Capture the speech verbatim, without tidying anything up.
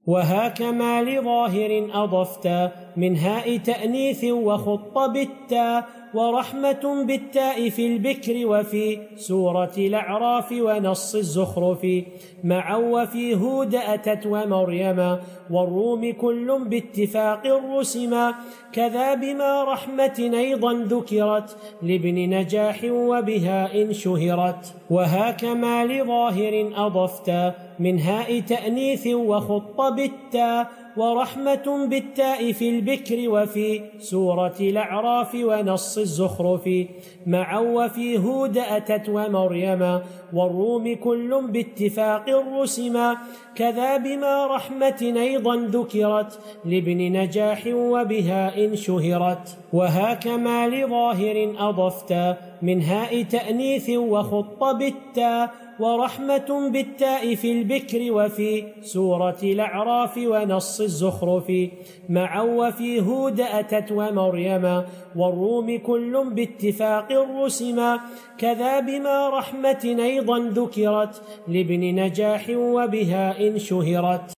وهاك ما لظاهر أضفتا من هاء تأنيث وخط بالتاء ورحمة بالتاء في البكر وفي سورة الأعراف ونص الزخرف معا وفي هود أتت ومريما والروم كل باتفاق رسما كذا بما رحمة أيضا ذكرت لابن نجاح وبها إن شهرت. وهاك ما لظاهر أضفتا من هاء تأنيث وخط بالتاء ورحمة بالتاء في البكر وفي سورة الأعراف ونص الزخرف معا وفي هود أتت ومريما والروم كل باتفاق رسما كذا بما رحمة أيضا ذكرت لابن نجاح وبها إن شهرت. وهاك ما لظاهر أضفتا من هاء تأنيث وخط بالتاء ورحمة بالتاء في البكر وفي سورة الأعراف ونص الزخرف معا وفي هود أتت ومريما والروم كل باتفاق رسما كذا بما رحمة أيضا ذكرت لابن نجاح وبها إن شهرت.